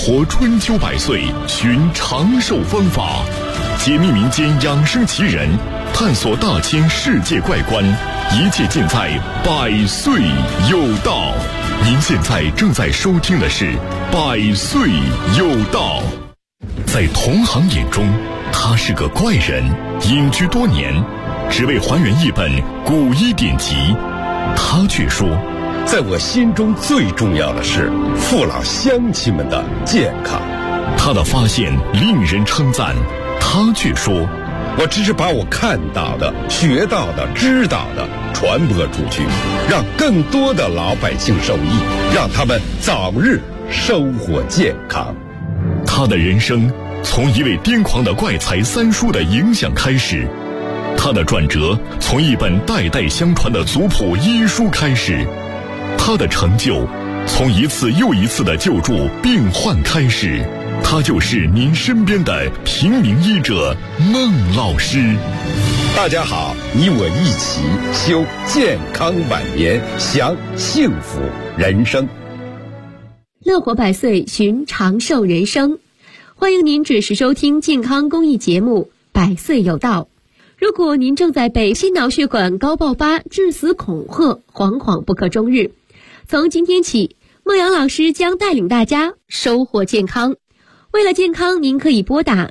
活春秋百岁，寻长寿方法，解密民间养生奇人，探索大千世界怪观，一切尽在百岁有道。您现在正在收听的是百岁有道。在同行眼中，他是个怪人，隐居多年，只为还原一本古医典籍。他却说， 在我心中最重要的是父老乡亲们的健康。 他的发现令人称赞，他却说， 我只是把我看到的、学到的、知道的传播出去，让更多的老百姓受益，让他们早日收获健康。 他的人生从一位癫狂的怪才三叔的影响开始，他的转折从一本代代相传的族谱医书开始，他的成就从一次又一次的救助病患开始。他就是您身边的平民医者孟老师。 大家好，你我一起修健康晚年，享幸福人生。 乐活百岁，寻长寿人生。欢迎您准时收听健康公益节目《百岁有道》。如果您正在被心脑血管高爆发、致死恐吓，惶惶不可终日，从今天起，孟阳老师将带领大家收获健康。为了健康，您可以拨打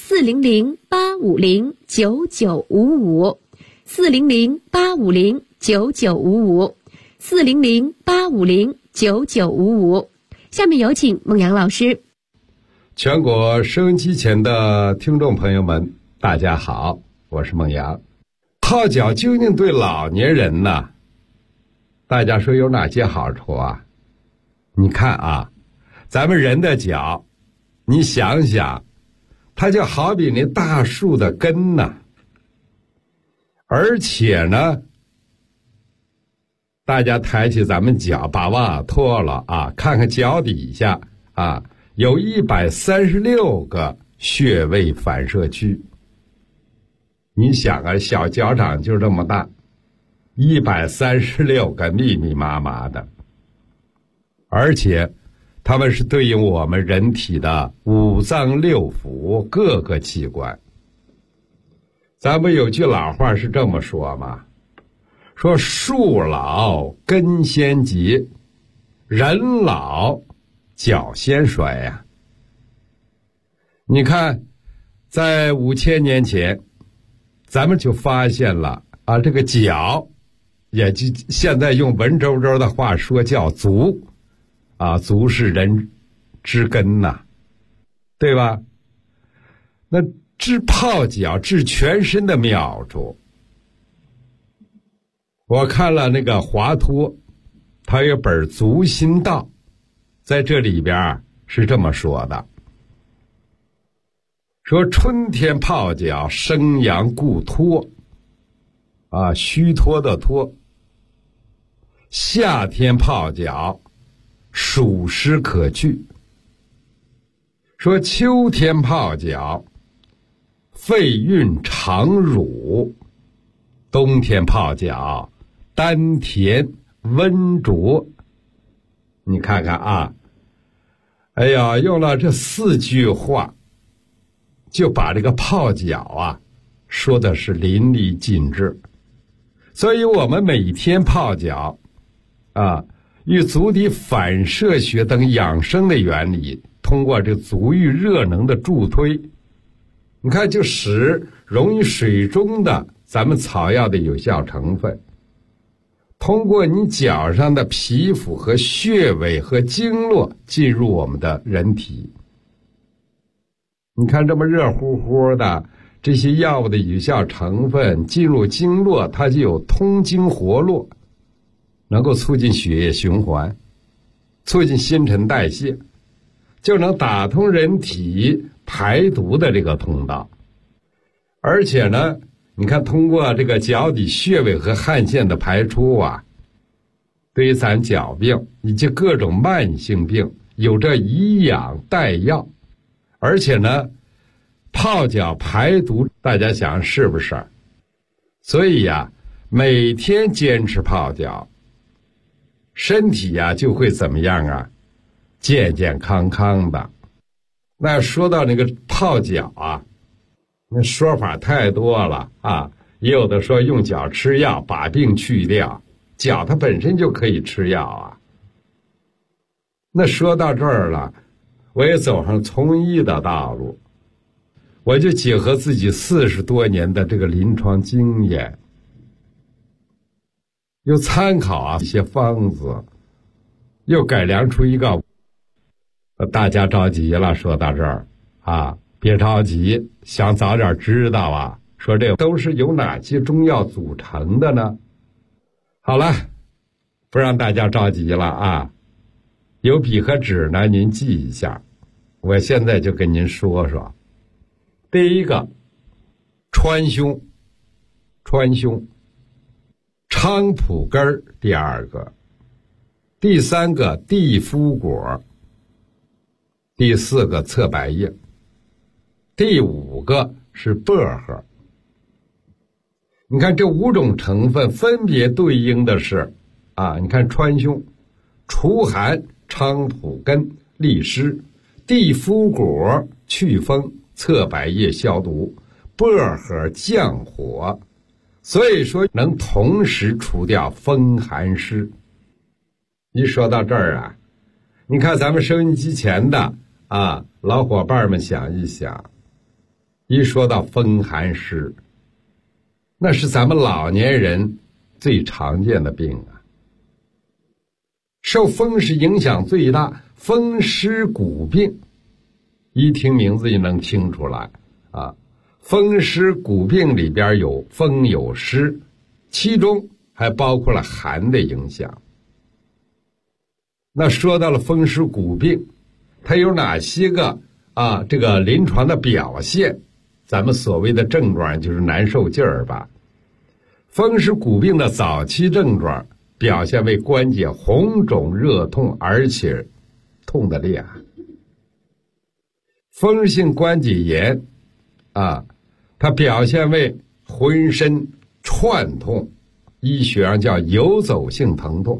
400-850-9955 400-850-9955 400-850-9955。下面有请孟阳老师。 全国收音机前的听众朋友们，大家好，我是孟阳。泡脚究竟对老年人呢，大家说有哪些好处啊？你看啊，咱们人的脚，你想想，它就好比那大树的根呢。而且呢，大家抬起咱们脚，把袜脱了啊，看看脚底下啊，有136个穴位反射区。你想啊，小脚掌就这么大，136个密密麻麻的，而且它们是对应我们人体的五脏六腑各个器官。咱们有句老话是这么说嘛，说树老根先结，人老脚先衰呀。你看，在5000年前，咱们就发现了啊，这个脚，也就现在用文绉绉的话说叫足。啊，足是人之根呐，对吧？那治泡脚治全身的妙处，我看了那个华佗，他有本《足心道》，在这里边是这么说的，说春天泡脚生阳固脱，啊，虚脱的脱；夏天泡脚暑湿可去，说秋天泡脚肺运肠濡，冬天泡脚丹田温浊。你看看啊，哎呀，用了这4句话，就把这个泡脚啊说的是淋漓尽致。所以我们每天泡脚啊，与足底反射学等养生的原理，通过这足浴热能的助推，你看就使溶于水中的咱们草药的有效成分，通过你脚上的皮肤和穴位和经络进入我们的人体。你看这么热乎乎的这些药物的有效成分进入经络，它就有通经活络，能够促进血液循环，促进新陈代谢，就能打通人体排毒的这个通道。而且呢，你看通过这个脚底穴位和汗腺的排出啊，对于咱脚病以及各种慢性病有着以养代药。而且呢，泡脚排毒，大家想是不是？所以呀，每天坚持泡脚，身体呀就会怎么样啊？健健康康的那说到那个泡脚啊，那说法太多了啊，也有的说用脚吃药把病去掉，脚它本身就可以吃药啊。那说到这儿了，我也走上从医的道路，我就结合自己40多年的这个临床经验，又参考啊一些方子，又改良出一个。大家着急了，说到这儿啊，别着急，想早点知道啊，说这都是由哪些中药组成的呢？好了，不让大家着急了啊，有笔和纸呢，您记一下。我现在就跟您说说，第一个，川芎，菖蒲根，第二个，第三个地肤果，第四个侧柏叶，第五个是薄荷。你看这5种成分分别对应的是啊，你看川芎除寒、菖蒲根利湿，地肤果祛风，侧柏叶消毒，薄荷降火，所以说能同时除掉风寒湿。一说到这儿啊，你看咱们收音机前的啊老伙伴们想一想，一说到风寒湿，那是咱们老年人最常见的病啊。受风湿影响最大，风湿骨病，一听名字就能听出来啊。风湿骨病里边有风有湿，其中还包括了寒的影响。那说到了风湿骨病，它有哪些个这个临床的表现？咱们所谓的症状就是难受劲儿吧。风湿骨病的早期症状表现为关节红肿热痛，而且痛得厉害。风湿性关节炎它表现为浑身串痛，医学上叫游走性疼痛，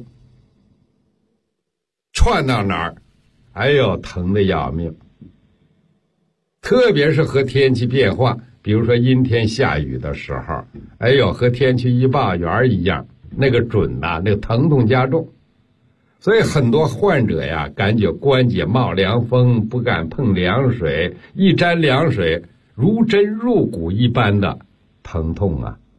串到哪儿，哎呦，疼得要命。特别是和天气变化，比如说阴天下雨的时候，哎呦，和天气预报员一样，那个准那个疼痛加重。所以很多患者呀，感觉关节冒凉风，不敢碰凉水，一沾凉水如针入骨一般的疼痛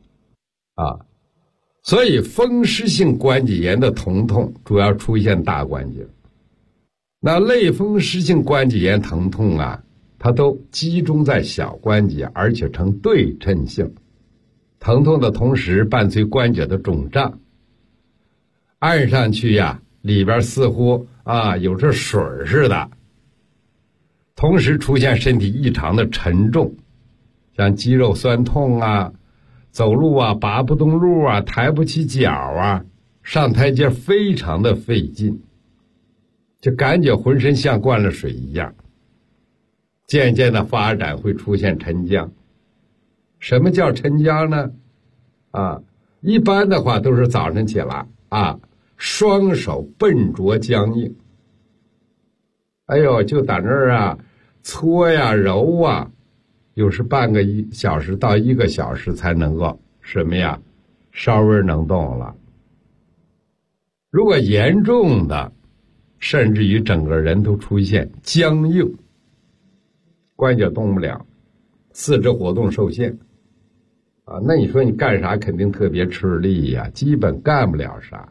所以风湿性关节炎的疼痛主要出现大关节，那类风湿性关节炎疼痛它都集中在小关节，而且呈对称性，疼痛的同时伴随关节的肿胀，按上去里边似乎有这水似的，同时出现身体异常的沉重，像肌肉酸痛走路拔不动路抬不起脚上台阶非常的费劲，就感觉浑身像灌了水一样。渐渐的发展会出现沉僵。什么叫沉僵呢？一般的话都是早晨起来双手笨拙僵硬，哎呦，就在那儿搓揉有时半个小时到1个小时才能够稍微能动了。如果严重的，甚至于整个人都出现僵硬，关节动不了，四肢活动受限那你说你干啥肯定特别吃力基本干不了啥。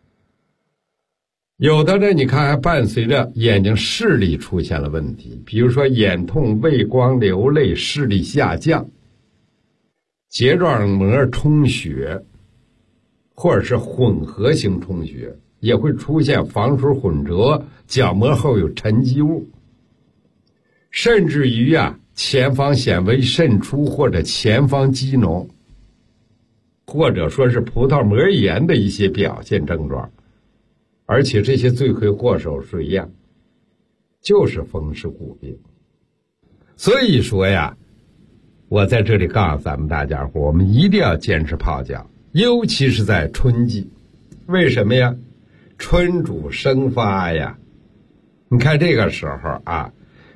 有的呢，你看还伴随着眼睛视力出现了问题，比如说眼痛、畏光、流泪、视力下降、睫状膜充血，或者是混合型充血，也会出现房水混浊，角膜后有沉积物，甚至于前方显微渗出或者前方积脓，或者说是葡萄膜炎的一些表现症状。而且这些罪魁祸首是一样，就是风湿骨病。所以说我在这里告诉咱们大家伙，我们一定要坚持泡脚，尤其是在春季。为什么呀？春主生发你看这个时候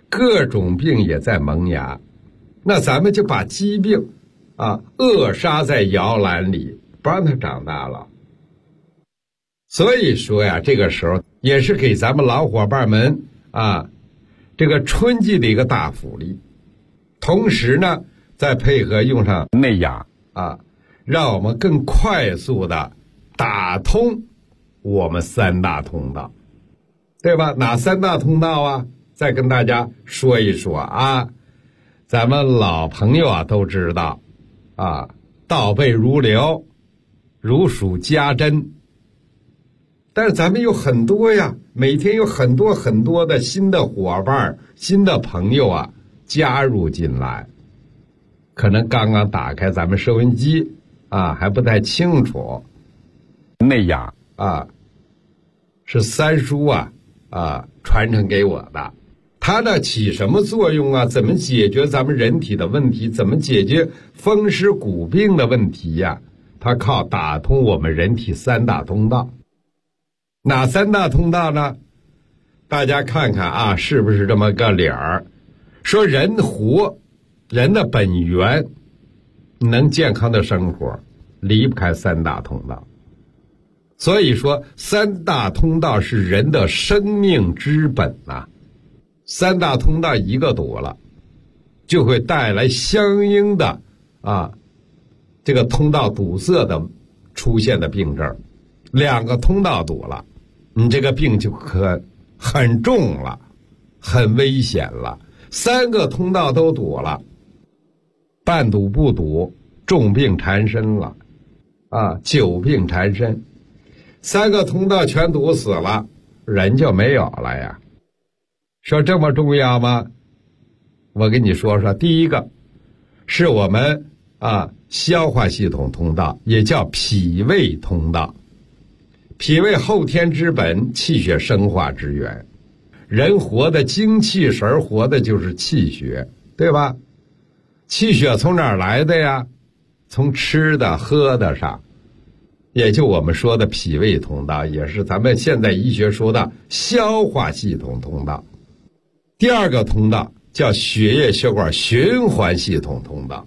各种病也在萌芽，那咱们就把疾病扼杀在摇篮里，不让它长大了。所以说呀，这个时候也是给咱们老伙伴们这个春季的一个大福利。同时呢，再配合用上内养让我们更快速的打通我们三大通道，对吧？哪三大通道啊？再跟大家说一说咱们老朋友都知道倒背如流，如数家珍。但是咱们有很多呀，每天有很多的新的伙伴、新的朋友加入进来，可能刚刚打开咱们收音机还不太清楚。内养是三叔传承给我的，它呢起什么作用怎么解决咱们人体的问题，怎么解决风湿骨病的问题呀？它靠打通我们人体三大通道。哪三大通道呢？大家看看是不是这么个理儿？说人的本源能健康的生活，离不开三大通道。所以说三大通道是人的生命之本三大通道一个堵了，就会带来相应的这个通道堵塞的出现的病症。两个通道堵了，你这个病就很重了，很危险了。三个通道都堵了，半堵不堵，重病缠身了久病缠身。三个通道全堵死了，人就没有了呀。说这么重要吗？我跟你说说，第一个是我们消化系统通道，也叫脾胃通道。脾胃后天之本，气血生化之源。人活的精气神活的就是气血，对吧？气血从哪儿来的呀？从吃的喝的上，也就我们说的脾胃通道，也是咱们现代医学说的消化系统通道。第二个通道叫血液血管循环系统通道。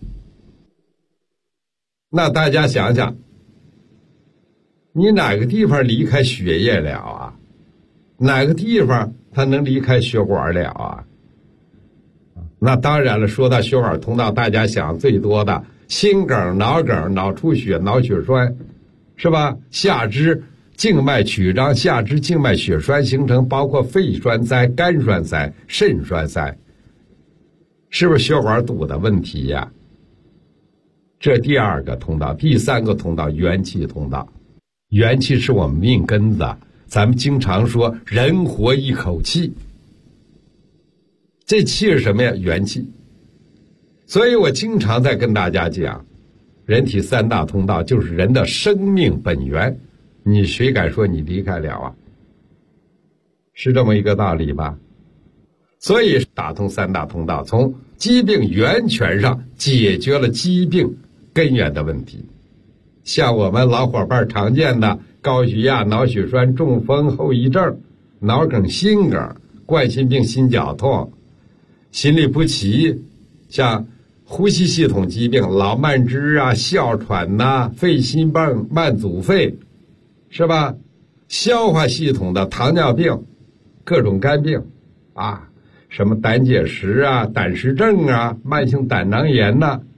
那大家想想，你哪个地方离开血液了哪个地方它能离开血管了那当然了，说到血管通道，大家想最多的心梗、脑梗、脑出血、脑血栓，是吧？下肢静脉曲张，下肢静脉血栓形成，包括肺栓塞、肝栓塞、肾栓塞，是不是血管堵的问题呀？这第二个通道。第三个通道，元气通道。元气是我们命根子，咱们经常说人活一口气，这气是什么呀？元气。所以我经常在跟大家讲，人体三大通道就是人的生命本源，你谁敢说你离开了是这么一个道理吧？所以打通三大通道，从疾病源泉上解决了疾病根源的问题。像我们老伙伴常见的高血压、脑血栓、中风后遗症、脑梗、心梗、冠心病、心绞痛、心律不齐，像呼吸系统疾病，老慢支哮喘肺心泵、慢阻肺，是吧？消化系统的糖尿病、各种肝病什么胆结石胆石症慢性胆囊炎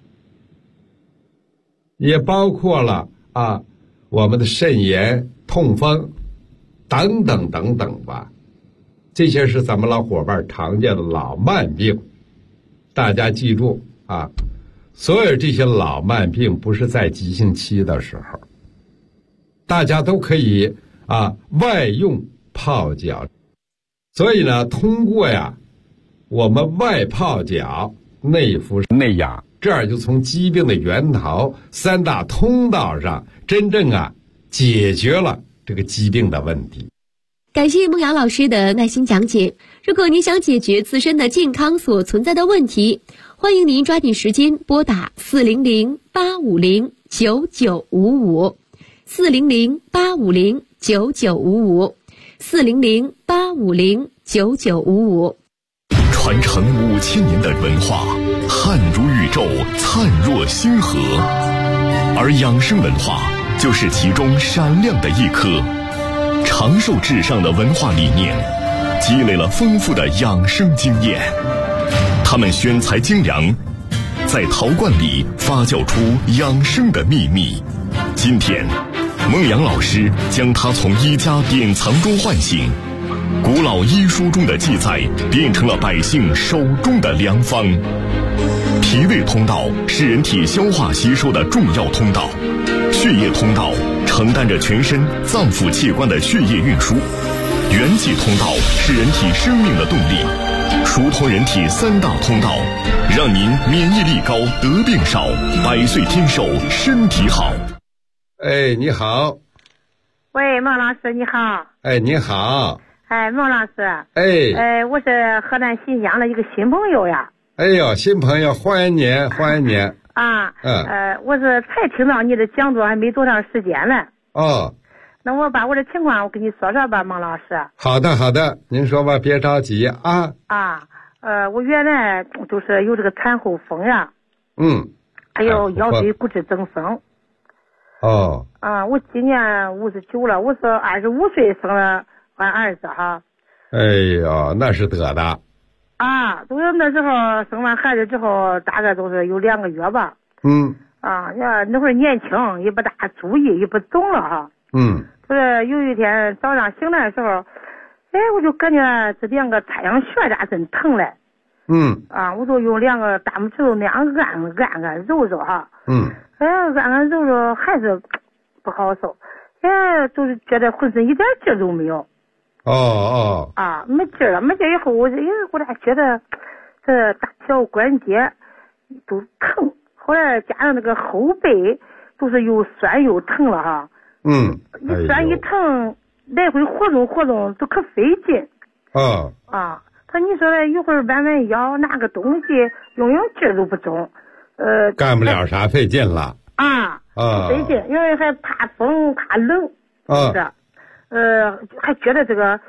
也包括了我们的肾炎、痛风等等等等吧。这些是咱们老伙伴常见的老慢病。大家记住所有这些老慢病不是在急性期的时候，大家都可以外用泡脚。所以呢，通过我们外泡脚、内服内养，这样就从疾病的源头三大通道上真正解决了这个疾病的问题。 感谢孟阳老师的耐心讲解。如果你想解决自身的健康所存在的问题，欢迎您抓紧时间拨打400-850-9955 400-850-9955 400-850-9955。 传承5000年的文化，汉如宇宙，灿若星河。而养生文化就是其中闪亮的一颗。长寿至上的文化理念，积累了丰富的养生经验。他们选材精良，在陶罐里发酵出养生的秘密。今天，孟阳老师将它从医家典藏中唤醒，古老医书中的记载变成了百姓手中的良方。脾胃通道是人体消化吸收的重要通道，血液通道承担着全身脏腑器官的血液运输，元气通道是人体生命的动力，疏通人体3大通道，让您免疫力高，得病少，100岁天寿，身体好。 哎，你好。 喂，孟老师，你好。 哎，你好。 哎，孟老师。 哎。 我是河南新乡的一个新朋友呀。 哎呦，新朋友，欢迎您，欢迎您。 啊。我是才听到你的讲座，还没多长时间了。 哦。 那我把我的情况我跟你说说吧，孟老师。 好的，好的，您说吧，别着急啊。 我原来就是有这个产后风呀。还有腰椎骨质增生。 哦。 我今年59了，我是25岁生了俺儿子哈。 哎呦，那是得的。 都是那时候生完孩子之后，大概都是有2个月吧。那会儿年轻，也不大注意，也不懂了哈。就是有一天早上醒来的时候，我就感觉这2个太阳穴咋真疼嘞。我就用2个大拇指头那样按揉揉哈。按揉揉还是不好受，就是觉得浑身一点劲都没有。没劲了，没劲以后我咋觉得这大小关节都疼，后来加上那个后背都是又酸又疼了哈。一酸一疼，来回活动都可费劲。他你说的一会儿弯腰拿个东西用劲都不中， 干不了啥，费劲了。 费劲，因为还怕风怕冷。还觉得这个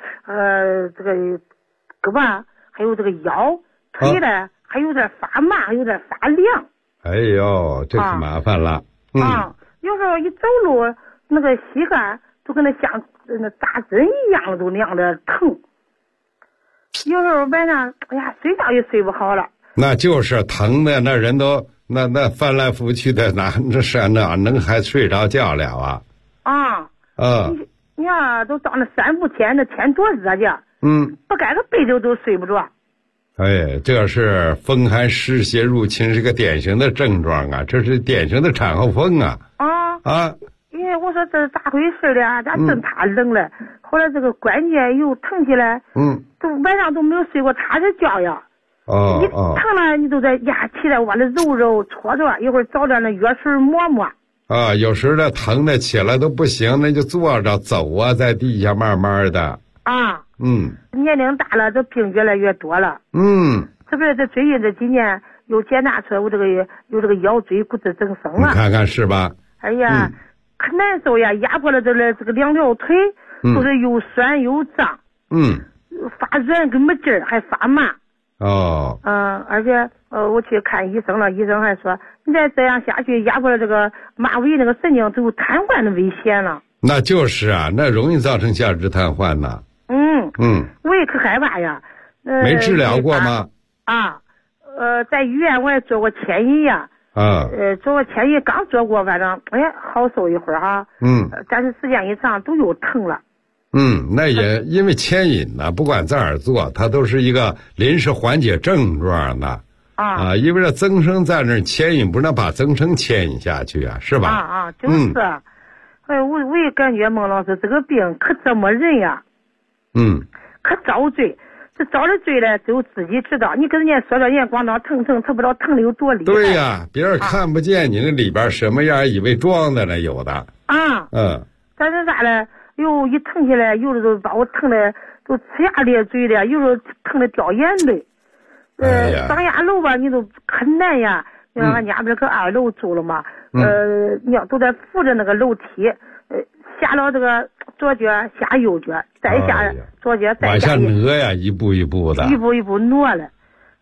胳膊还有这个腰腿的还有点发麻，有点发凉。 哎呦，这是麻烦了。 有时候一走路那个膝盖都跟那像那打针一样的，都那样的疼。有时候晚上睡觉也睡不好了。 那就是疼的，那人都那翻来覆去的，哪能还睡着觉了啊？ 你看都到那3伏天，那天多热去。不盖个被子都睡不着。 这是风寒湿邪入侵，是个典型的症状啊，这是典型的产后风啊。因为我说这咋回事的咋真怕冷了。后来这个关节又疼起来。都晚上都没有睡过踏实觉呀。你疼了你都在起来往那揉揉搓搓，一会儿找点那药水抹抹。有时候疼的起来都不行，那就坐着走啊，在地下慢慢的。年龄大了，这病越来越多了。是不是？这最近这几年又检查出来我这个有这个腰椎骨质增生了。 你看看是吧？ 可难受呀，压迫了这个2条腿，都是又酸又胀。发软跟没劲儿，还发麻。而且我去看医生了，医生还说你再这样下去，压迫了这个马尾那个神经都有瘫痪的危险了。 那就是那容易造成下肢瘫痪呢。 我也可害怕呀。 没治疗过吗？ 在医院我也做过牵引呀。做过牵引，刚做过，反正好受一会儿哈。但是时间一长都又疼了。 那也因为牵引呢，不管在哪儿做，它都是一个临时缓解症状的。因为这增生在那儿牵引，不能把增生牵引下去啊，是吧？ 就是。我也感觉孟老师这个病可折磨人呀。可遭罪。这遭的罪呢，只有自己知道。你跟人家说人家光当疼，他不知道疼的有多厉害。 对呀，别人看不见你那里边什么样，以为装的呢，有的。 但是咋了？一疼起来，有的都把我疼的都呲牙咧嘴的，有时候疼的掉眼泪。上下楼吧，你都可难呀。你看俺家不是搁2楼住了嘛？你要都得扶着那个楼梯，下了这个左脚下右脚，再下左脚再下。 往下挪呀，一步一步的。 一步一步挪了。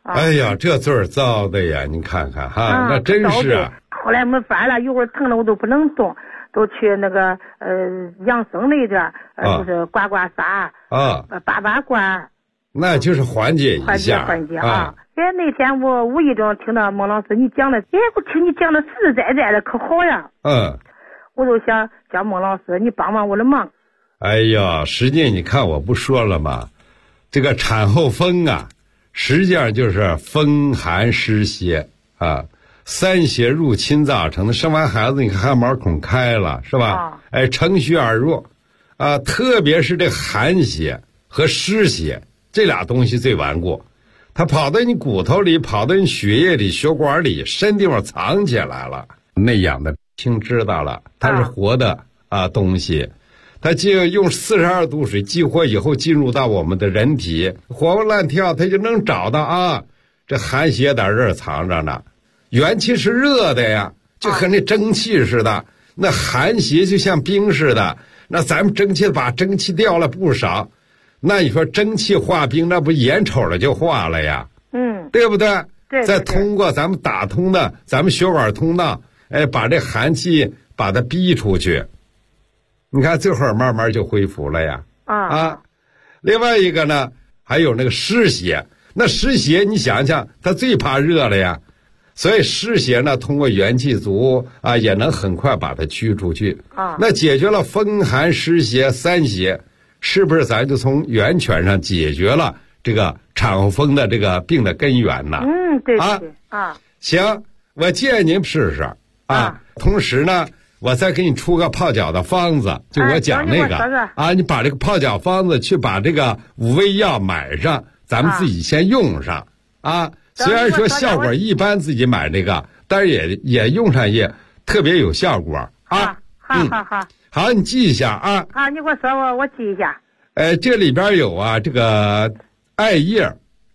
哎呀，这罪儿遭的呀！你看看哈，那真是啊。 后来没法了，一会儿疼的我都不能动，都去那个养生那点就是刮刮痧拔拔罐， 那就是缓解一下， 缓解啊。那天我无意中听到孟老师你讲的，我听你讲的实实在在的可好呀。我就想叫孟老师你帮帮我的忙。 哎呀，实际你看我不说了吗？这个产后风啊，实际上就是风寒湿邪啊。三邪入侵造成的，生完孩子你看汗毛孔开了是吧？乘虚而入啊，特别是这寒邪和湿邪这俩东西最顽固，它跑到你骨头里，跑到你血液里、血管里，深地方藏起来了。内养的听知道了，它是活的东西，它用42度水激活以后进入到我们的人体，活蹦乱跳，它就能找到这寒邪在这儿藏着呢。元气是热的呀，就和那蒸汽似的，那寒邪就像冰似的，那咱们蒸汽把蒸汽掉了不少，那你说蒸汽化冰，那不眼瞅着就化了呀？对不对？ 对。 再通过咱们打通的咱们血管通道，把这寒气把它逼出去，你看这会儿慢慢就恢复了呀。另外一个呢，还有那个湿邪，那湿邪你想想，它最怕热了呀。所以湿邪呢，通过元气足也能很快把它驱出去。那解决了风寒湿邪三邪，是不是咱就从源泉上解决了这个产后风的这个病的根源呢？ 对行，我建议您试试同时呢，我再给你出个泡脚的方子，就我讲那个你把这个泡脚方子去把这个5味药买上，咱们自己先用上虽然说效果一般，自己买这个，但是也用上也特别有效果好，你记一下你给我说我记一下。 这里边有这个艾叶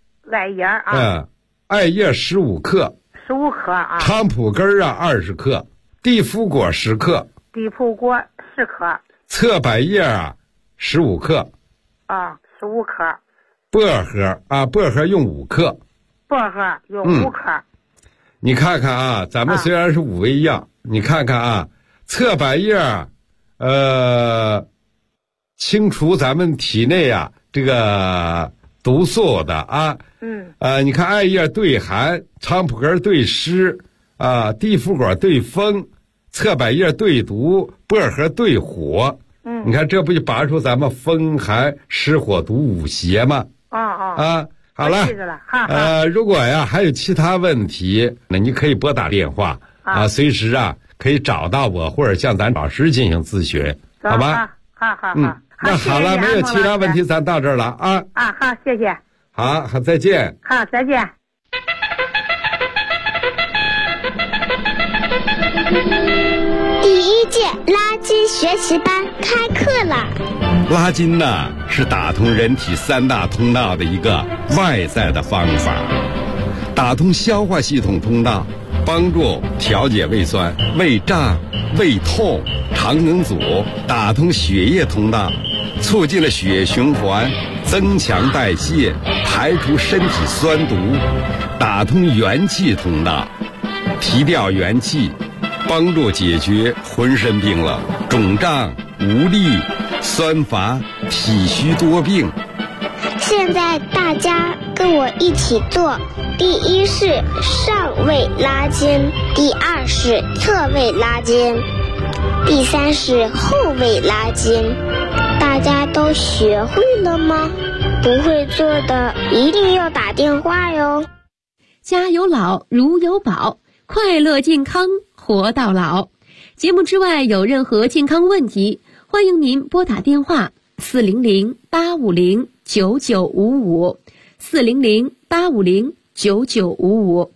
艾叶15克 ，15克菖蒲根20克，地肤果10克， 地肤果10克， 侧柏叶15克 15克， 薄荷薄荷用5克。 薄荷用5克。 你看看咱们虽然是5味药，你看看侧柏叶清除咱们体内这个毒素的你看艾叶对寒，菖蒲根对湿地肤果对风，侧柏叶对毒，薄荷对火。你看这不就拔出咱们风寒湿火毒5邪吗？好了，如果还有其他问题，那你可以拨打电话随时可以找到我，或者向咱老师进行咨询，好吧？ 好。 那好了，没有其他问题，咱到这儿了好，谢谢。 好，再见。 好，再见。 第1届拉筋学习班开课了。 拉筋呢，是打通人体3大通道的一个外在的方法，打通消化系统通道，帮助调节胃酸、胃胀、胃痛、肠梗阻；打通血液通道，促进了血液循环，增强代谢，排除身体酸毒；打通元气通道，提调元气，帮助解决浑身冰冷、肿胀、无力、酸乏、体虚多病。 现在大家跟我一起做，第1是上位拉筋，第2是侧位拉筋，第3是后位拉筋。大家都学会了吗？不会做的一定要打电话哟。 家有老如有宝，快乐健康活到老。节目之外有任何健康问题，欢迎您拨打电话400-850-9955 400-850-9955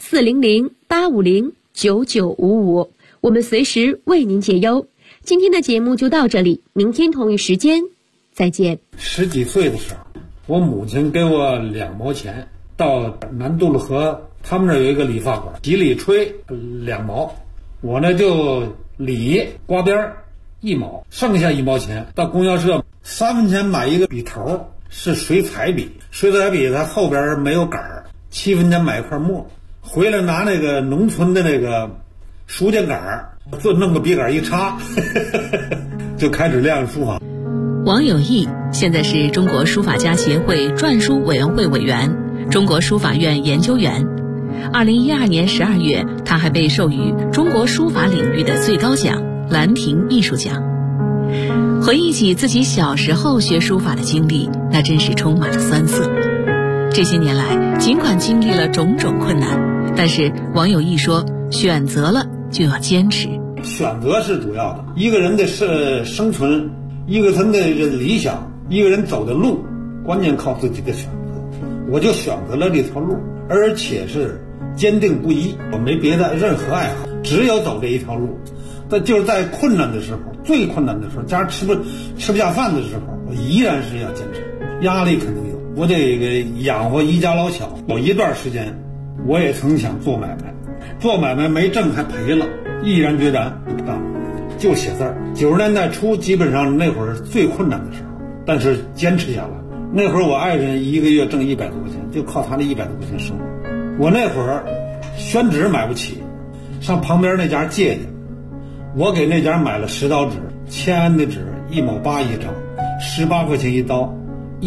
400-850-9955，我们随时为您解忧。今天的节目就到这里，明天同一时间再见。 10几岁的时候，我母亲给我2毛钱，到南渡了河，他们那儿有一个理发馆，几里吹2毛，我呢就理刮边1毛，剩下1毛钱到供销社3分钱买一个笔头，是水彩笔，水彩笔它后边没有杆儿， 7分钱买一块墨，回来拿那个农村的那个书架杆，就弄个笔杆一插，就开始练书法。 王有义现在是中国书法家协会篆书委员会委员、中国书法院研究员。2012年12月，他还被授予中国书法领域的最高奖兰亭艺术奖。回忆起自己小时候学书法的经历，那真是充满了酸涩。这些年来，尽管经历了种种困难，但是王有义说，选择了就要坚持。 选择是主要的，一个人的生存，一个人的理想，一个人走的路，关键靠自己的选择。我就选择了这条路，而且是坚定不移，我没别的任何爱好，只有走这一条路。但就是在困难的时候，最困难的时候，家吃不下饭的时候，我依然是要坚持。压力肯定有，我得养活一家老小。有一段时间，我也曾想做买卖，做买卖没挣还赔了，毅然决然不干，就写字儿。90年代初，基本上那会儿最困难的时候，但是坚持下来。那会儿我爱人一个月挣100多块钱，就靠他那100多块钱生活。我那会儿宣纸买不起，上旁边那家借去。我给那家买了10刀纸，签安的纸1毛8一张，18块钱一刀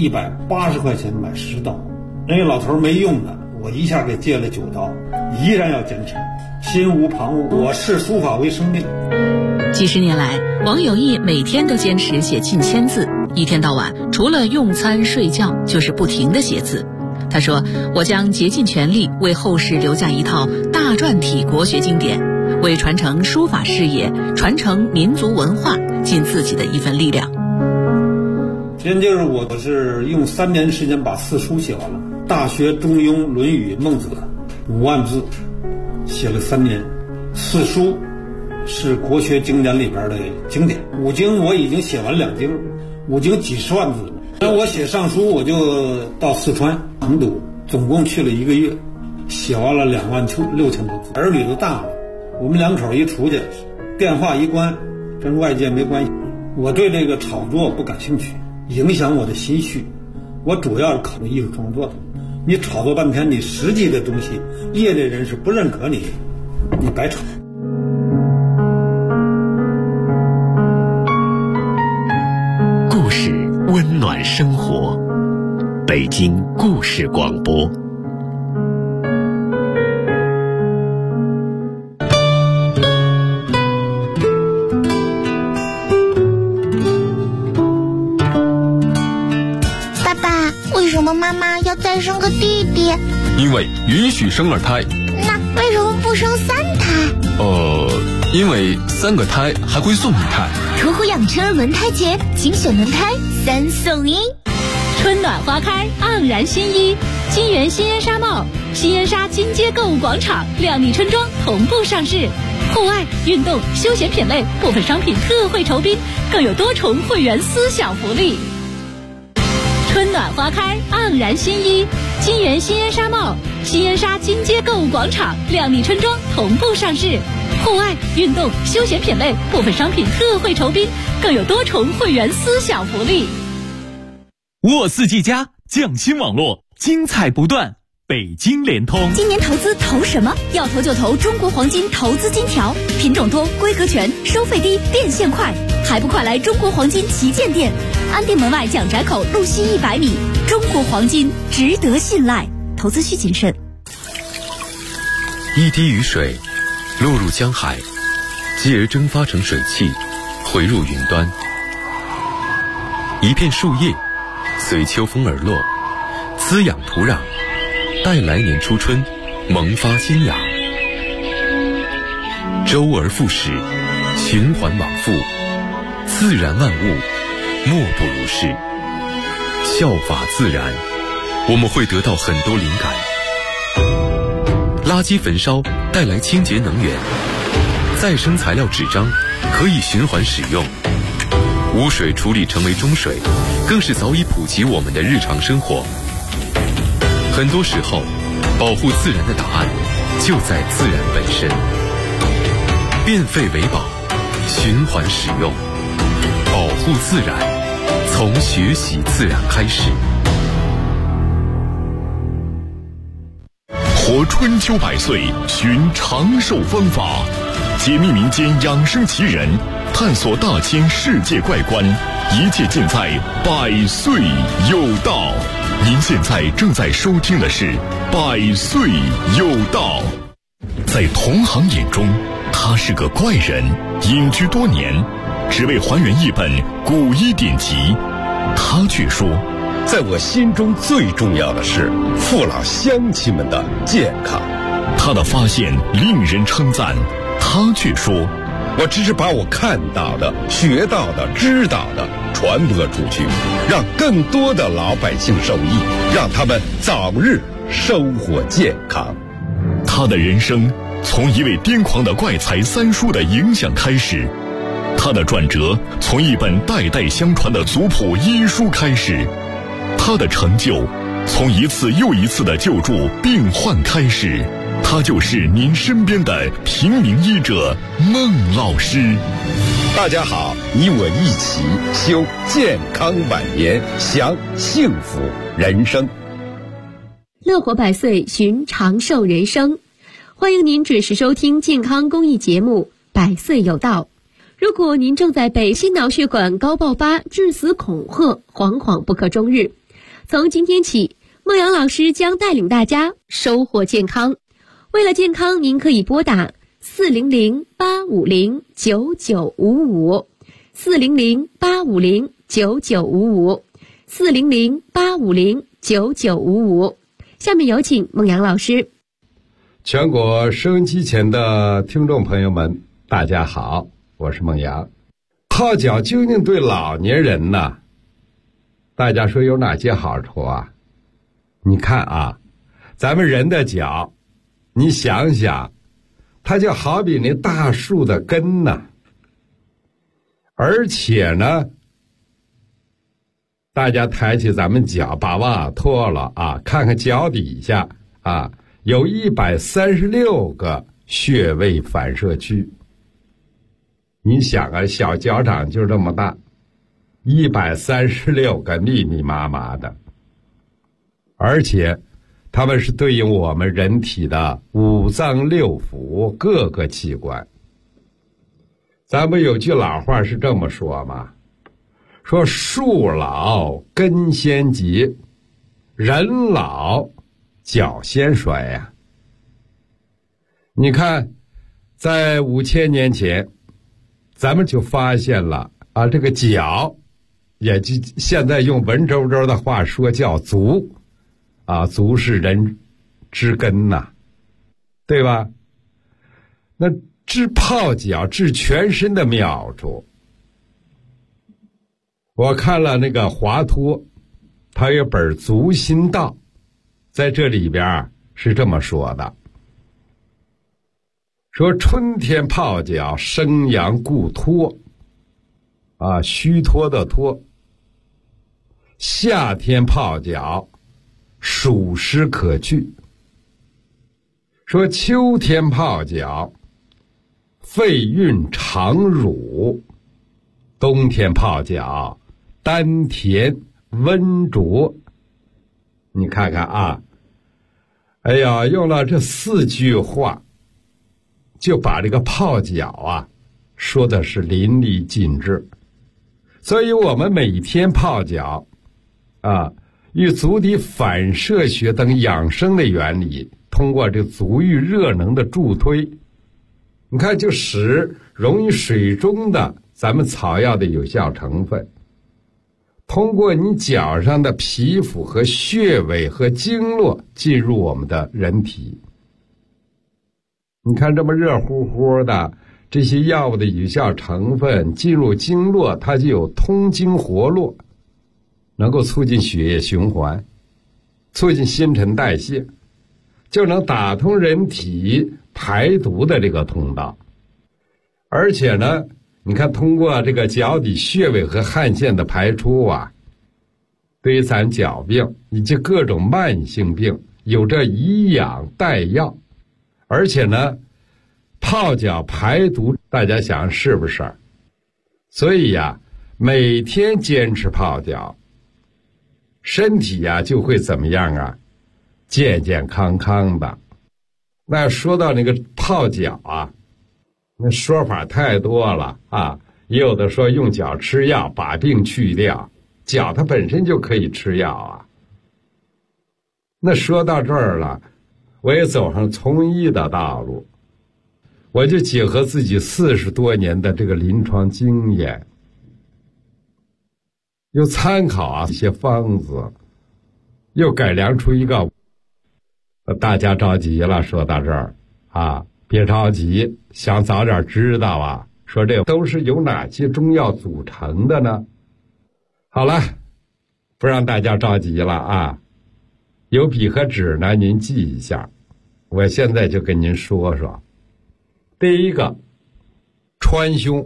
，180块钱买10刀。那个老头没用的，我一下给借了9刀，依然要坚持，心无旁骛。我视书法为生命。 几十年来，王有义每天都坚持写近1000字，一天到晚除了用餐睡觉，就是不停地写字。他说：“我将竭尽全力为后世留下一套大篆体国学经典，为传承书法事业、传承民族文化尽自己的一份力量。” 今就是我是用3年时间把4书写完了，《大学》《中庸》《论语》《孟子》5万字，写了3年。4书是国学经典里边的经典，5经我已经写完2经，5经几十万字了。那我写上书，我就到四川成都，总共去了1个月，写完了26000多字。儿女都大了，我们2口一出去，电话一关，跟外界没关系。我对这个炒作不感兴趣，影响我的心绪。我主要是考虑艺术创作的。你炒作半天，你实际的东西，业内人士不认可你，你白炒。 故事温暖生活，北京故事广播。 爸爸，为什么妈妈要再生个弟弟？ 因为允许生2胎。 那为什么不生3胎？ 因为3个胎还会送1胎。 途虎养车轮胎节，精选轮胎3送1。 春暖花开，盎然新衣。金源新烟纱帽、新烟纱金街购物广场、靓丽春装同步上市。户外、运动、休闲品类部分商品特惠酬宾，更有多重会员私享福利。春暖花开，盎然新衣。金源新烟纱帽、新烟纱金街购物广场、靓丽春装同步上市。户外、运动、休闲品类部分商品特惠酬宾，更有多重会员私享福利。 沃四 G 加匠心网络，精彩不断。北京联通， 今年投资投什么？要投就投中国黄金投资金条，品种多，规格全，收费低，变现快，还不快来中国黄金旗舰店，安定门外蒋宅口路西100米。中国黄金值得信赖，投资需谨慎。 一滴雨水落入江海，继而蒸发成水汽，回入云端。一片树叶随秋风而落，滋养土壤，待来年初春萌发新芽。周而复始，循环往复，自然万物莫不如是。效法自然，我们会得到很多灵感。垃圾焚烧带来清洁能源，再生材料纸张可以循环使用，污水处理成为中水，更是早已普及我们的日常生活。很多时候，保护自然的答案就在自然本身。变废为宝，循环使用，保护自然，从学习自然开始。 活春秋百岁，寻长寿方法，解密民间养生奇人，探索大千世界怪观，一切尽在百岁有道。您现在正在收听的是百岁有道。在同行眼中，他是个怪人，隐居多年，只为还原一本古医典籍。他却说， 在我心中最重要的是父老乡亲们的健康。 他的发现令人称赞，他却说， 我只是把我看到的、学到的、知道的传播出去，让更多的老百姓受益，让他们早日生活健康。 他的人生从一位癫狂的怪才三叔的影响开始，他的转折从一本代代相传的族谱医书开始，他的成就从一次又一次的救助病患开始。他就是您身边的平民医者孟老师。 大家好，你我一起修健康晚年，享幸福人生。 乐活百岁，寻长寿人生。欢迎您准时收听健康公益节目《百岁有道》。如果您正在被心脑血管高爆发、致死恐吓，惶惶不可终日，从今天起，孟阳老师将带领大家收获健康。为了健康，您可以拨打400-850-9955 400-850-9955 400-850-9955。下面有请孟阳老师。 全国收音机前的听众朋友们，大家好，我是孟阳。泡脚究竟对老年人呢，大家说有哪些好处啊？你看啊，咱们人的脚，你想想，它就好比那大树的根呢，而且呢，大家抬起咱们脚，把袜脱了啊，看看脚底下啊，有136个穴位反射区。你想啊，小脚掌就这么大，136个密密麻麻的，而且它们是对应我们人体的五脏六腑各个器官。咱们有句老话是这么说嘛，说树老根先结，人老脚先衰呀。你看，在5000年前，咱们就发现了啊，这个脚，也就现在用文绉绉的话说叫足。啊，足是人之根呐，对吧？那治泡脚、治全身的妙处，我看了那个华佗，他有本《足心道》，在这里边是这么说的：说春天泡脚，生阳固脱，啊，虚脱的脱；夏天泡脚，暑湿可去。说秋天泡脚，肺运肠濡；冬天泡脚，丹田温浊。你看看啊，哎呀，用了这4句话，就把这个泡脚啊说的是淋漓尽致。所以我们每天泡脚啊，与足底反射学等养生的原理，通过这足浴热能的助推，你看就使溶于水中的咱们草药的有效成分，通过你脚上的皮肤和穴位和经络进入我们的人体。你看这么热乎乎的，这些药物的有效成分进入经络，它就有通经活络，能够促进血液循环，促进新陈代谢，就能打通人体排毒的这个通道。而且呢，你看通过这个脚底穴位和汗腺的排出啊，对于咱脚病以及各种慢性病有着以养代药。而且呢，泡脚排毒，大家想是不是？所以呀，每天坚持泡脚，身体呀就会怎么样啊？健健康康的那说到那个泡脚啊，那说法太多了啊，也有的说用脚吃药把病去掉，脚它本身就可以吃药啊。那说到这儿了，我也走上从医的道路，我就结合自己40多年的这个临床经验，又参考一些方子，又改良出一个。大家着急了，说到这儿啊，别着急，想早点知道啊，说这都是由哪些中药组成的呢？好了，不让大家着急了啊，有笔和纸呢，您记一下。我现在就跟您说说。第一个，川芎，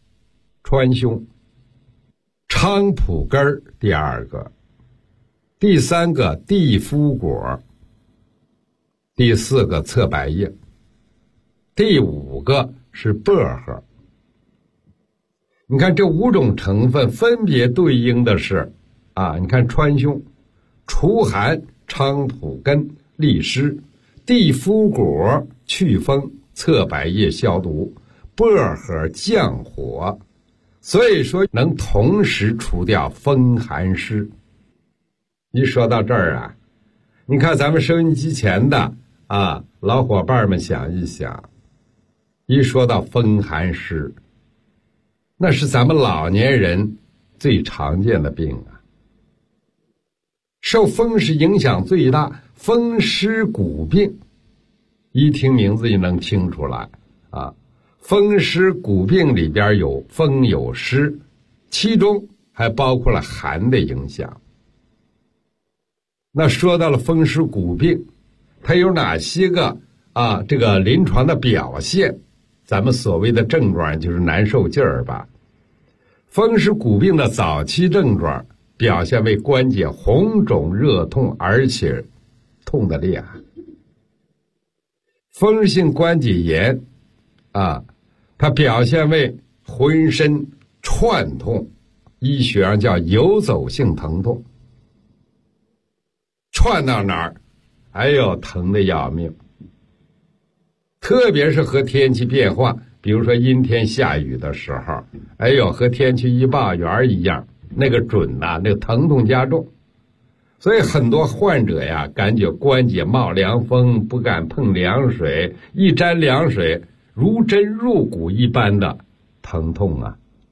菖蒲根，第二个，第三个地肤果，第四个侧柏叶，第五个是薄荷。你看这5种成分分别对应的是啊，你看川芎除寒、菖蒲根利湿，地肤果祛风，侧柏叶消毒，薄荷降火，所以说能同时除掉风寒湿。一说到这儿啊，你看咱们收音机前的啊老伙伴们想一想，一说到风寒湿，那是咱们老年人最常见的病啊，受风湿影响最大，风湿骨病，一听名字就能听出来啊。风湿骨病里边有风有湿，其中还包括了寒的影响。那说到了风湿骨病，它有哪些个这个临床的表现？咱们所谓的症状就是难受劲儿吧。风湿骨病的早期症状表现为关节红肿热痛，而且痛得厉害。风湿性关节炎它表现为浑身串痛，医学上叫游走性疼痛，串到哪儿，哎呦，疼得要命。特别是和天气变化，比如说阴天下雨的时候，哎呦，和天气预报员一样，那个准那个疼痛加重。所以很多患者呀，感觉关节冒凉风，不敢碰凉水，一沾凉水如针入骨一般的疼痛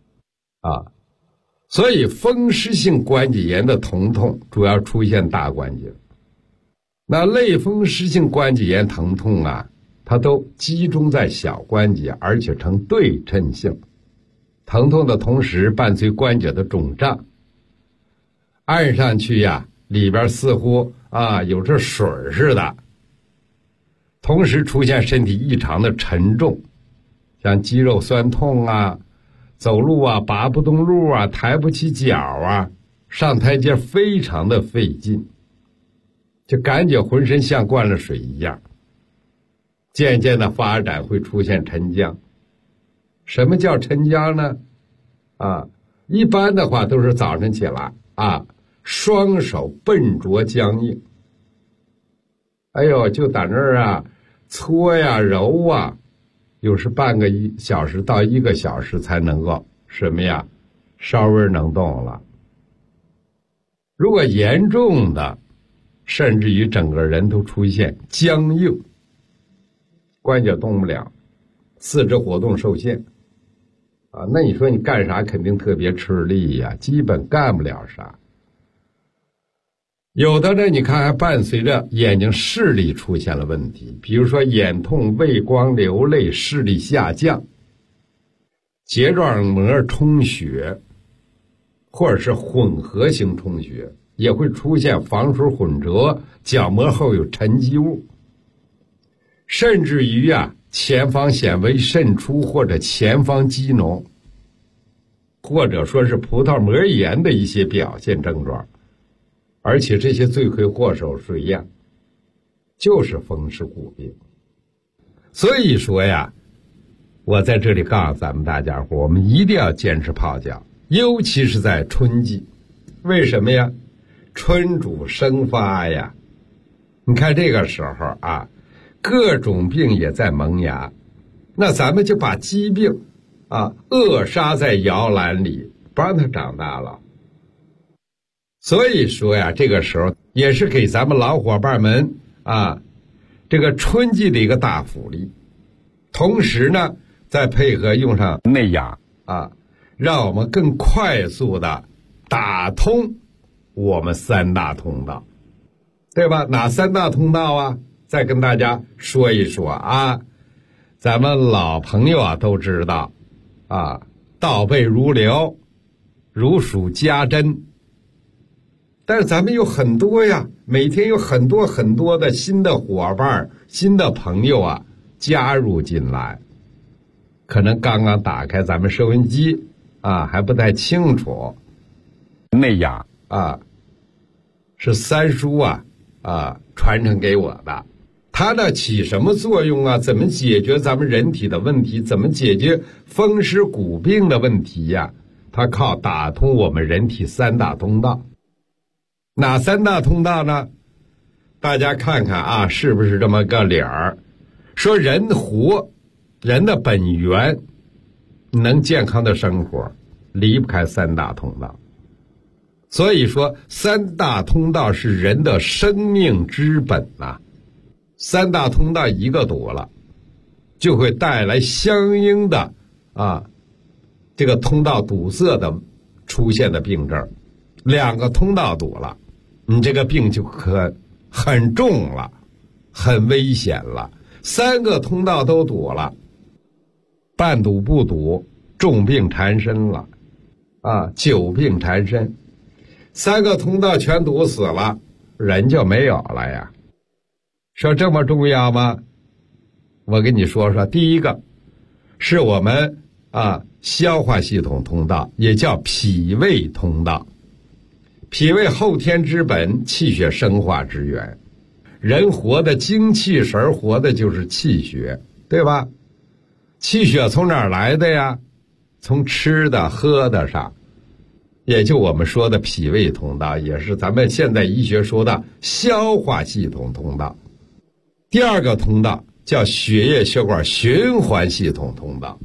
所以风湿性关节炎的疼痛主要出现大关节，那类风湿性关节炎疼痛它都集中在小关节，而且呈对称性，疼痛的同时伴随关节的肿胀，按上去里边似乎有这水似的，同时出现身体异常的沉重，像肌肉酸痛走路拔不动路抬不起脚上台阶非常的费劲，就感觉浑身像灌了水一样。渐渐的发展会出现沉僵。什么叫沉僵呢？一般的话都是早晨起来双手笨拙僵硬，哎呦，就在那儿搓揉有时半个小时到1个小时才能够稍微能动了。如果严重的，甚至于整个人都出现僵硬，关节动不了，四肢活动受限那你说你干啥肯定特别吃力基本干不了啥。有的呢，你看还伴随着眼睛视力出现了问题，比如说眼痛、畏光、流泪、视力下降、睫状膜充血，或者是混合型充血，也会出现防水混浊，角膜后有沉积物，甚至于前方显微渗出或者前方积脓，或者说是葡萄膜炎的一些表现症状。而且这些罪魁祸首是一样，就是风湿骨病。所以说我在这里告诉咱们大家伙，我们一定要坚持泡脚，尤其是在春季。为什么呀？春主生发你看这个时候各种病也在萌芽，那咱们就把疾病扼杀在摇篮里，不让它长大了。所以说呀，这个时候也是给咱们老伙伴们这个春季的一个大福利。同时呢，再配合用上内养让我们更快速的打通我们3大通道，对吧？哪3大通道啊？再跟大家说一说咱们老朋友都知道倒背如流，如数家珍。但是咱们有很多呀，每天有很多很多的新的伙伴、新的朋友加入进来，可能刚刚打开咱们收音机还不太清楚。内养是三叔传承给我的，它呢起什么作用怎么解决咱们人体的问题，怎么解决风湿骨病的问题呀？它靠打通我们人体3大通道。哪3大通道呢？大家看看是不是这么个理儿？说人的本源能健康的生活，离不开3大通道。所以说3大通道是人的生命之本3大通道一个堵了，就会带来相应的这个通道堵塞的出现的病症。2个通道堵了，你这个病就很重了，很危险了。3个通道都堵了，半堵不堵，重病缠身了久病缠身。3个通道全堵死了，人就没有了呀。说这么重要吗？我跟你说说，第一个是我们消化系统通道，也叫脾胃通道。脾胃后天之本，气血生化之源。人活的精气神活的就是气血，对吧？气血从哪儿来的呀？从吃的喝的上，也就我们说的脾胃通道，也是咱们现代医学说的消化系统通道。第2个通道叫血液血管循环系统通道。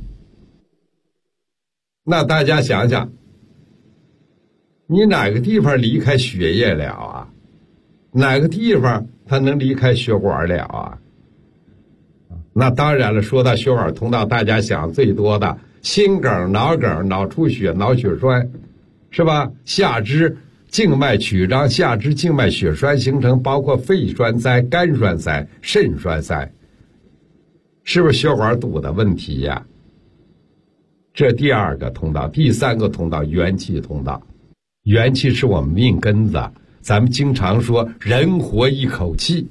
那大家想想，你哪个地方离开血液了哪个地方它能离开血管了那当然了，说到血管通道，大家想最多的心梗、脑梗、脑出血、脑血栓，是吧？下肢静脉曲张，下肢静脉血栓形成，包括肺栓塞、肝栓塞、肾栓塞，是不是血管堵的问题呀？这第2个通道。第3个通道元气通道。元气是我们命根子，咱们经常说人活一口气，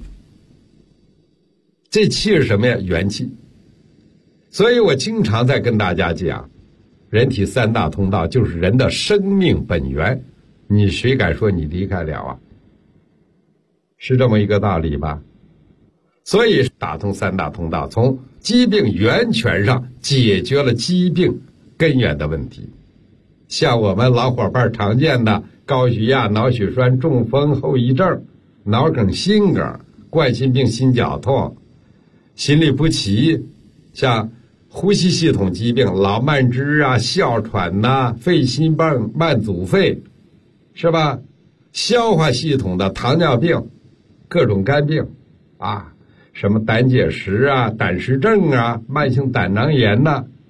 这气是什么呀？元气。所以我经常在跟大家讲，人体3大通道就是人的生命本源，你谁敢说你离开了是这么一个道理吧？所以打通3大通道，从疾病源泉上解决了疾病根源的问题。像我们老伙伴常见的高血压、脑血栓、中风后遗症、脑梗、心梗、冠心病、心绞痛、心律不齐，像呼吸系统疾病老慢支哮喘肺心病、慢阻肺，是吧？消化系统的糖尿病、各种肝病什么胆结石胆石症慢性胆囊炎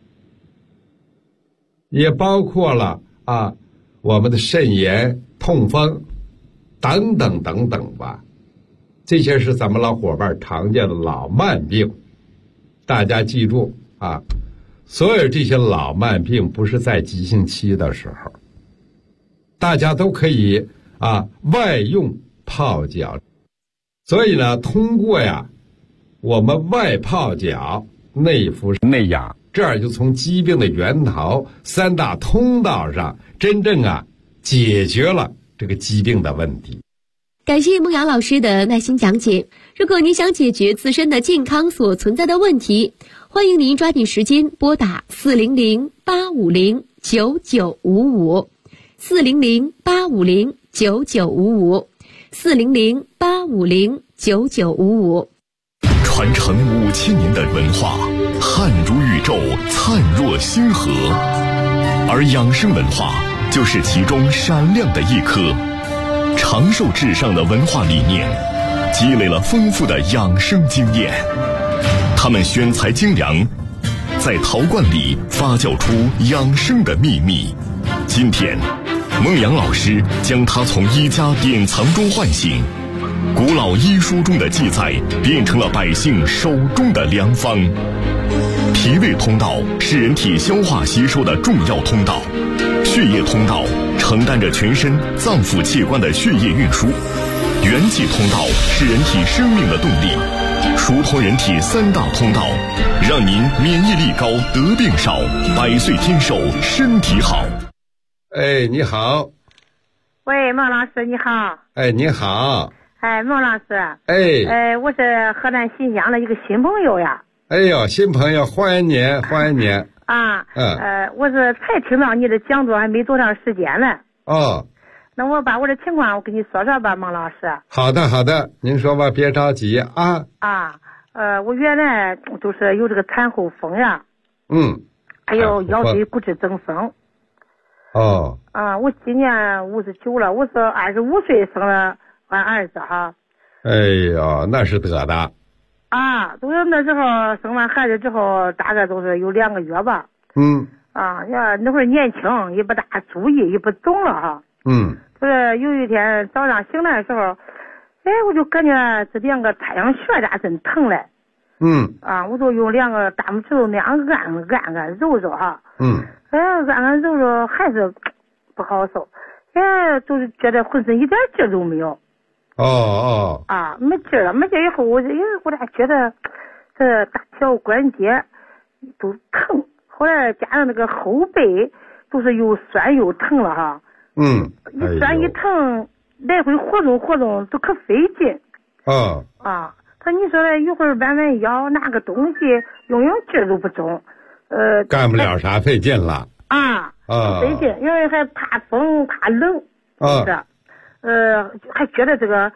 也包括了我们的肾炎、痛风等等等等吧。这些是咱们老伙伴常见的老慢病。大家记住所有这些老慢病不是在急性期的时候，大家都可以外用泡脚。所以呢，通过我们外泡脚，内服内养，这样就从疾病的源头3大通道上真正解决了这个疾病的问题。 感谢孟瑶老师的耐心讲解。如果你想解决自身的健康所存在的问题，欢迎您抓紧时间拨打400-850-9955 400-850-9955 400-850-9955。 传承5000年的文化，汉如宇宙，灿若星河。而养生文化就是其中闪亮的一颗。长寿至上的文化理念，积累了丰富的养生经验。他们选材精良，在陶罐里发酵出养生的秘密。今天，孟阳老师将它从医家典藏中唤醒，古老医书中的记载变成了百姓手中的良方。脾胃通道是人体消化吸收的重要通道，血液通道承担着全身脏腑器官的血液运输，元气通道是人体生命的动力。疏通人体3大通道，让您免疫力高，得病少，100岁天寿，身体好。 哎，你好。 喂，孟老师你好。 哎，你好。 哎，孟老师。 哎。 我是河南新乡的一个新朋友呀。 哎呦，新朋友，欢迎您，欢迎您。 啊。我是才听到你的讲座，还没多长时间呢。 哦。 那我把我的情况我跟你说说吧，孟老师。 好的，好的，您说吧，别着急啊。 我原来就是有这个产后风呀。还有腰椎骨质增生。 哦。 我今年59了，我是25岁生了俺儿子哈。 哎呦，那是得的。 都是那时候生完孩子之后，大概都是有2个月吧。那会儿年轻，也不大注意，也不懂了哈。就是有一天早上醒来的时候，我就感觉这2个太阳穴咋真疼嘞。我就用2个大拇指头那样按揉揉哈。按揉揉还是不好受，就是觉得浑身一点劲都没有。没劲了，没劲以后我咋觉得这大小关节都疼，后来加上那个后背都是又酸又疼了哈。一酸一疼，来回活动都可费劲。你说的一会儿弯腰拿个东西用劲都不中， 干不了啥，费劲了。 费劲，因为还怕风怕冷，还觉得这个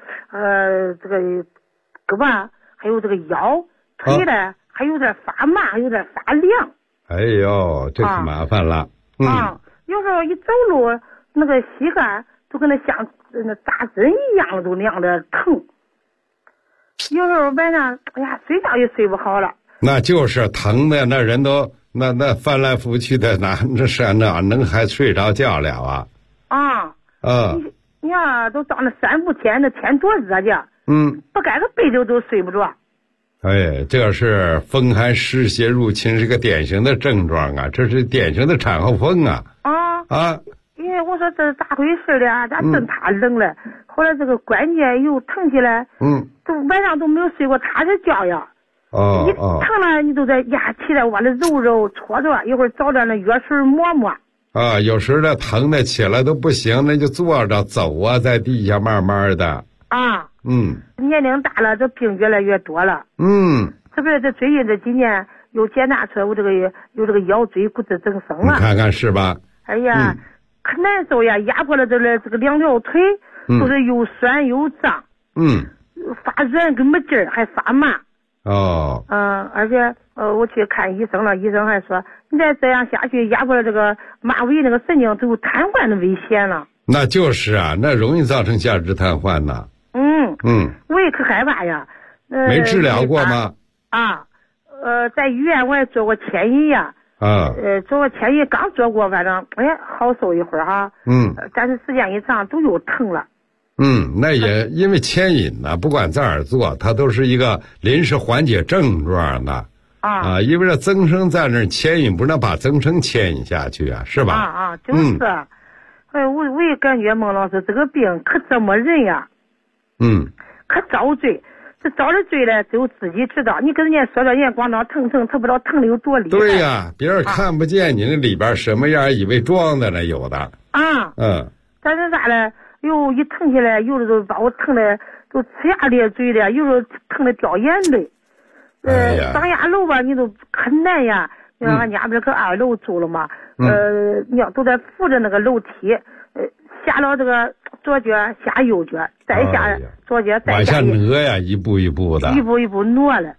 胳膊还有这个腰腿的还有点发麻，还有点发凉。 哎呦，这可麻烦了。 有时候一走路那个膝盖就跟那像那扎针一样，都那样的疼。有时候晚上睡觉也睡不好了。 那就是疼的，那人都那翻来覆去的，哪能还睡着觉了啊？你都到那3伏天，那天多热的。不盖个被都睡不着。这是风寒湿邪入侵，是个典型的症状啊，这是典型的产后风啊。因为我说这咋回事的，咋真怕冷了？后来这个关节又疼起来，都晚上都没有睡过踏实觉呀。一疼了你都在起来往那揉揉搓搓，一会儿找点那药水抹抹。有时呢疼的起来都不行，那就坐着走啊，在地下慢慢的。年龄大了，这病越来越多了。特别这最近这几年又检查出来我这个有这个腰椎骨质增生了。 你看看是吧？ 哎呀，可难受呀，压迫了这个2条腿，都是又酸又胀。发软跟没劲儿，还发麻。而且我去看医生了，医生还说你再这样下去，压迫了这个马尾那个神经都有瘫痪的危险了。 那就是啊，那容易造成下肢瘫痪呐。 我也可害怕呀。 没治疗过吗？ 在医院我也做过牵引呀。做过牵引，刚做过，反正好受一会儿哈。但是时间一长都又疼了。 那也因为牵引呢，不管在哪儿做，它都是一个临时缓解症状的。因为这增生在那儿牵引，不能把增生牵引下去啊，是吧？ 就是。我也感觉孟老师这个病可折磨人呀。可遭罪，这遭的罪呢，只有自己知道。你跟人家说人家光当疼，他不知道疼的有多厉害。 对呀，别人看不见你那里边什么样，以为装的呢，有的。 但是啥呢？一疼起来，有的时候把我疼的都呲牙咧嘴的，有时候疼的掉眼泪。上下楼吧，你都可难呀。你看俺家不是搁2楼住了嘛？你要都在扶着那个楼梯，下到这个左脚下右脚，再下左脚再下。 往下挪呀，一步一步的。 一步一步挪了。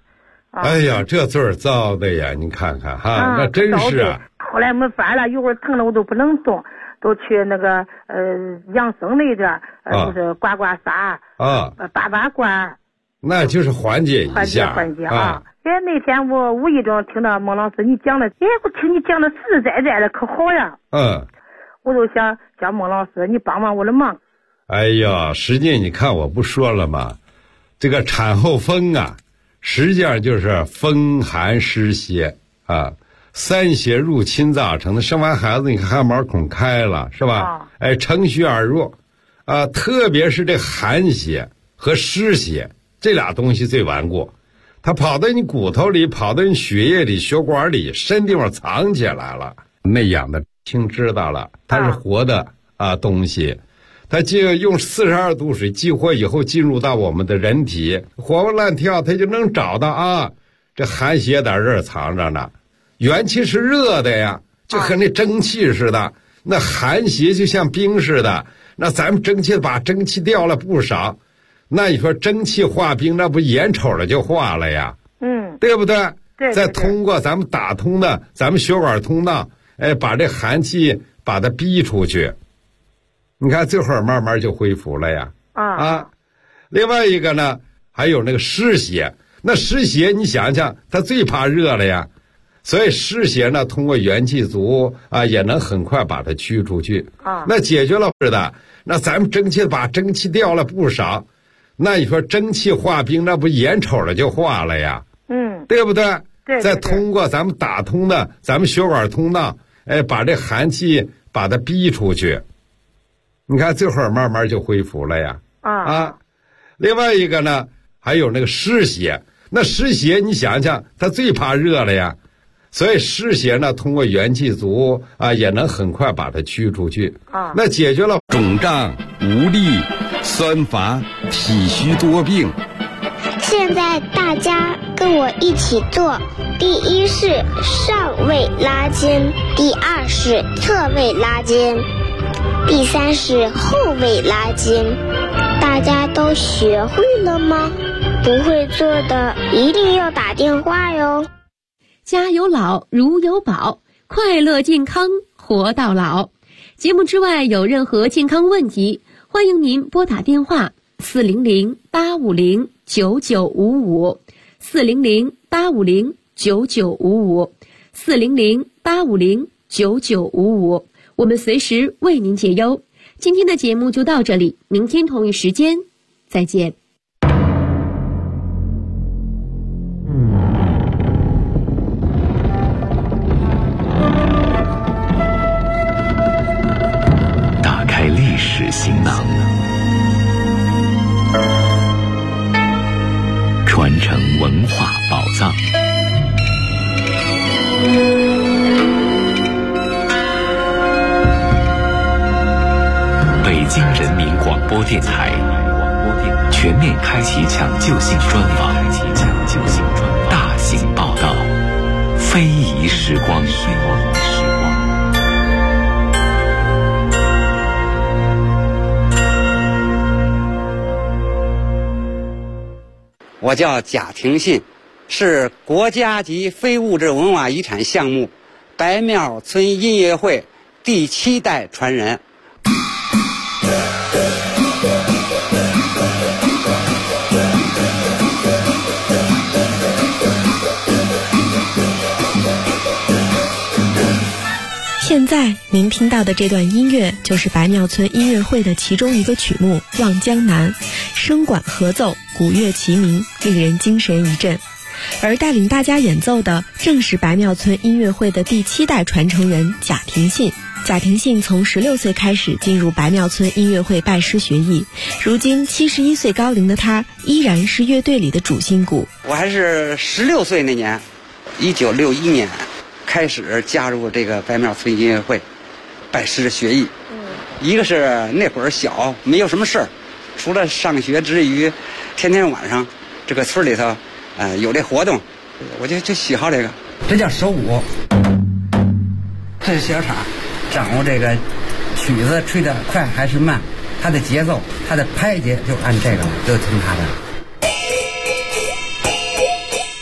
哎呀，这罪儿遭的呀！你看看哈，那真是啊。 后来没法了，一会儿疼的我都不能动，都去那个养生那点就是刮刮痧拔拔罐。 那就是缓解一下， 缓解啊！那天我无意中听到孟老师你讲的，我听你讲的实实在在的可好呀。我就想叫孟老师你帮我的忙。 哎呀，实际你看我不说了吗？这个产后风啊，实际上就是风寒湿邪啊，3邪入侵造成的。生完孩子你看汗毛孔开了是吧？乘虚而入啊，特别是这寒邪和湿邪这俩东西最顽固，它跑到你骨头里，跑到你血液里、血管里，深地方藏起来了。内养的听知道了，它是活的东西，它就用42度水激活以后进入到我们的人体，活蹦乱跳，它就能找到这寒邪在这儿藏着呢。元气是热的呀，就和那蒸汽似的，那寒邪就像冰似的，那咱们蒸汽把蒸汽掉了不少。那你说蒸汽化冰，那不眼瞅着就化了呀？对不对？ 对。 再通过咱们打通的咱们血管通道，把这寒气把它逼出去，你看最后慢慢就恢复了呀。另外一个呢，还有那个湿邪，那湿邪你想想，它最怕热了呀，所以湿邪呢，通过元气足也能很快把它驱出去。那解决了是的，那咱们蒸汽把蒸汽掉了不少。那你说蒸汽化冰，那不眼瞅着就化了呀？对不对？ 对。 再通过咱们打通的咱们血管通道，把这寒气把它逼出去，你看最后慢慢就恢复了呀。另外一个呢，还有那个湿邪，那湿邪你想想，它最怕热了呀，所以湿邪呢，通过元气足也能很快把它驱出去。那解决了肿胀、无力、酸乏、体虚多病。 现在大家跟我一起做：第一是上位拉肩，第二是侧位拉肩，第三是后位拉肩。大家都学会了吗？不会做的一定要打电话哟。 家有老如有宝，快乐健康活到老。节目之外有任何健康问题，欢迎您拨打电话400-850-9955 400-850-9955 400-850-9955，我们随时为您解忧。今天的节目就到这里，明天同一时间再见。 打开历史行囊，传承文化宝藏。北京人民广播电台全面开启抢救性专访，大型报道，非遗时光。 我叫贾廷信，是国家级非物质文化遗产项目白庙村音乐会第7代传人。 现在您听到的这段音乐就是白庙村音乐会的其中一个曲目《望江南》，声管合奏，鼓乐齐鸣，令人精神一振。而带领大家演奏的正是白庙村音乐会的第7代传承人贾廷信。贾廷信从16岁开始进入白庙村音乐会拜师学艺，如今71岁高龄的他依然是乐队里的主心骨。 我还是16岁那年，1961年开始加入这个白庙村音乐会拜师学艺。一个是那会儿小，没有什么事儿，除了上学之余，天天晚上这个村里头有这活动，我就喜好这个。这叫手鼓，这是小叉，掌握这个曲子吹得快还是慢，它的节奏，它的拍节就按这个，就听它的。 白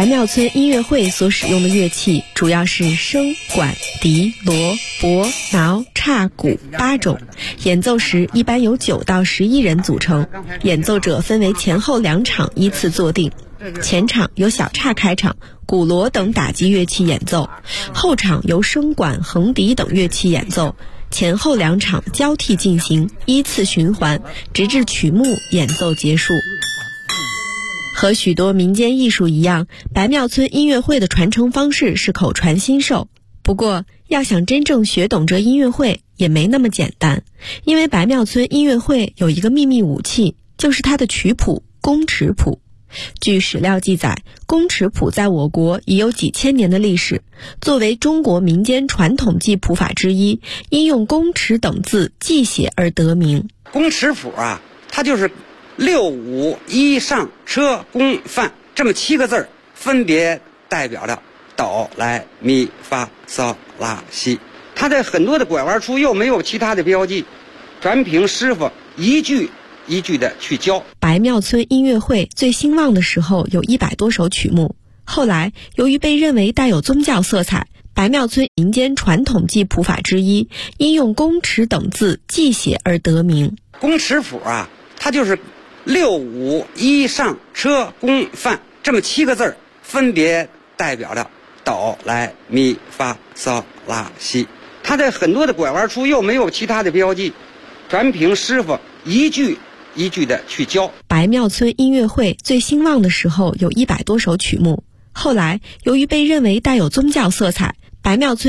庙村音乐会所使用的乐器主要是笙、管、笛、锣、钹、挠、叉、鼓8种，演奏时一般由9到11人组成，演奏者分为前后2场依次坐定。前场由小叉开场，鼓锣等打击乐器演奏，后场由笙管、横笛等乐器演奏，前后2场交替进行，依次循环，直至曲目演奏结束。和许多民间艺术一样，白庙村音乐会的传承方式是口传心授。不过，要想真正学懂这音乐会也没那么简单，因为白庙村音乐会有一个秘密武器，就是它的曲谱宫尺谱。据史料记载，宫尺谱在我国已有几千年的历史，作为中国民间传统记谱法之一，因用宫尺等字记写而得名。 宫尺谱啊，它就是6、5、1上车宫范这么7个字儿，分别代表着哆来咪发嗦拉西。它在很多的拐弯处又没有其他的标记，全凭师傅一句一句的去教。 白庙村音乐会最兴旺的时候有100多首曲目，后来由于被认为带有宗教色彩，白庙村民间传统记谱法之一，因用宫尺等字记写而得名。 宫尺谱啊，它就是6、5、1上车宫范这么7个字儿，分别代表着哆来咪发嗦拉西。它在很多的拐弯处又没有其他的标记，全凭师傅一句一句的去教。 白庙村音乐会最兴旺的时候有100多首曲目，后来由于被认为带有宗教色彩，白庙村